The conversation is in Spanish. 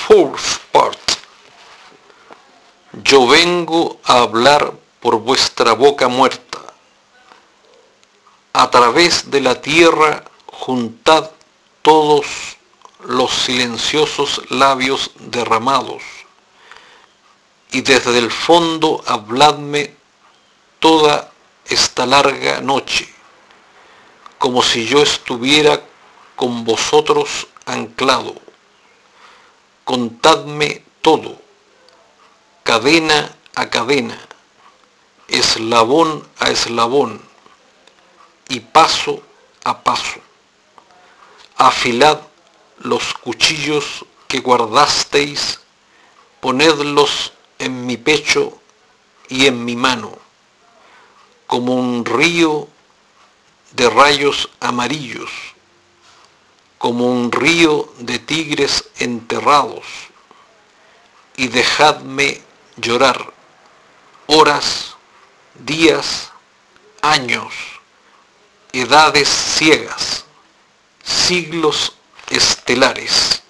Fourth part. Yo vengo a hablar por vuestra boca muerta. A través de la tierra juntad todos los silenciosos labios derramados, y desde el fondo habladme toda esta larga noche, como si yo estuviera con vosotros anclado. Contadme todo, cadena a cadena, eslabón a eslabón, y paso a paso. Afilad los cuchillos que guardasteis, ponedlos en mi pecho y en mi mano, como un río de rayos amarillos, como un río de tigres enterrados, y dejadme llorar horas, días, años, edades ciegas, siglos estelares.